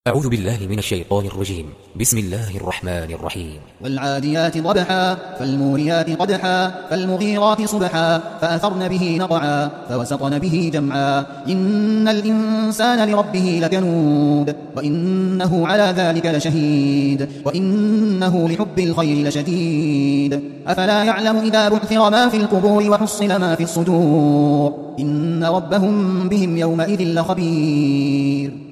أعوذ بالله من الشيطان الرجيم. بسم الله الرحمن الرحيم. والعاديات ضبحا فالموريات قدحا فالمغيرات صبحا فأثرن به نقعا فوسطن به جمعا إن الإنسان لربه لكنود وإنه على ذلك لشهيد وإنه لحب الخير لشديد أفلا يعلم إذا بعثر ما في القبور وحصل ما في الصدور إن ربهم بهم يومئذ لخبير.